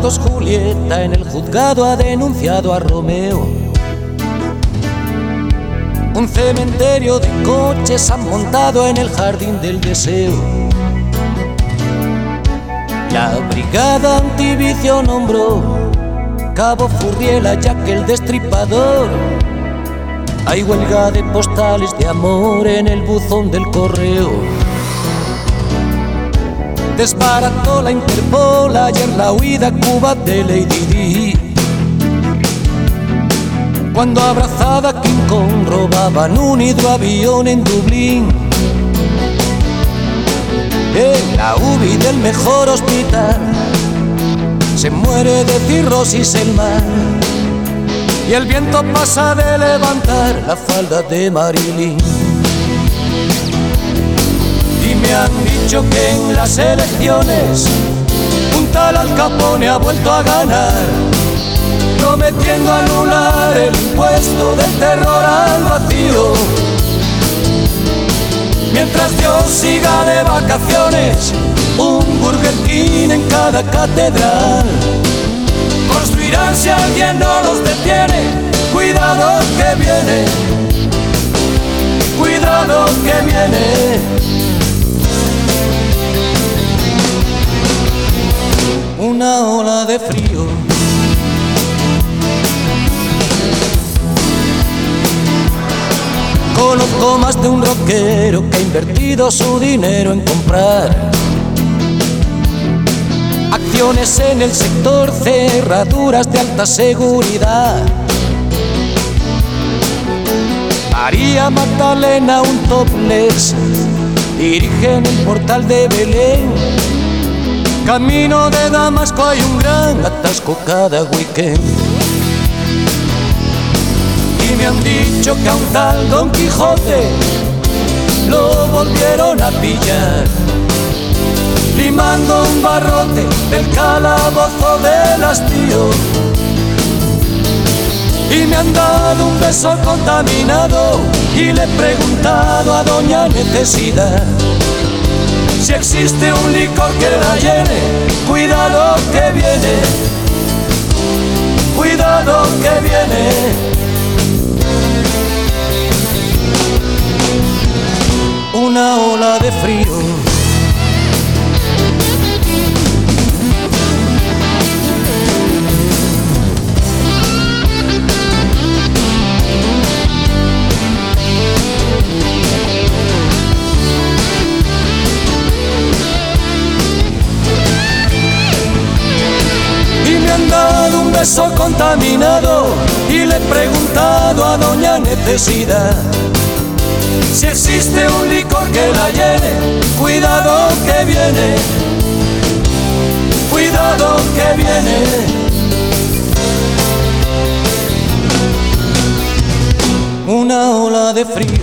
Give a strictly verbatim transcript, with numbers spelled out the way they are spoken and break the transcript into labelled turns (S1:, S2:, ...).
S1: actos Julieta en el juzgado ha denunciado a Romeo. Un cementerio de coches han montado en el jardín del deseo. La brigada antivicio nombró Cabo Furriela ya que el destripador. Hay huelga de postales de amor en el buzón del correo. Desbarató la Interpol ayer la huida a Cuba de Lady Di. Cuando abrazada a King Kong robaban un hidroavión en Dublín. En la U B I del mejor hospital se muere de cirrosis el mar. Y el viento pasa de levantar la falda de Marilyn. Y me han dicho que en las elecciones un tal Al Capone ha vuelto a ganar, prometiendo anular el impuesto del terror al vacío. Mientras Dios siga de vacaciones, un Burger King en cada catedral. Construirán si alguien no los detiene. Cuidado que viene, cuidado que viene. Una ola de frío. Conozco más de un rockero que ha invertido su dinero en comprar acciones en el sector, cerraduras de alta seguridad. María Magdalena, un topless, dirige en el portal de Belén. Camino de Damasco hay un gran atasco cada weekend. Y me han dicho que a un tal Don Quijote lo volvieron a pillar, limando un barrote del calabozo del hastío. Y me han dado un beso contaminado y le he preguntado a Doña Necesidad si existe un licor que la llene. Cuidado que viene, cuidado que viene. Una ola de frío. Y me han dado un beso contaminado y le he preguntado a Doña Necesidad si existe un licor que la llene. Cuidado que viene, cuidado que viene. Una ola de frío.